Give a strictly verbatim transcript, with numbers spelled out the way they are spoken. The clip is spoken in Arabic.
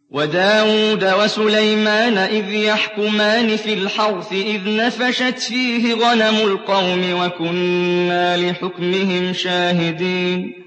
وَدَاوُودَ وَسُلَيْمَانَ إِذْ يَحْكُمَانِ فِي الْحَرْثِ إِذْ نَفَشَتْ فِيهِ غَنَمُ الْقَوْمِ وَكُنَّا لِحُكْمِهِمْ شَاهِدِينَ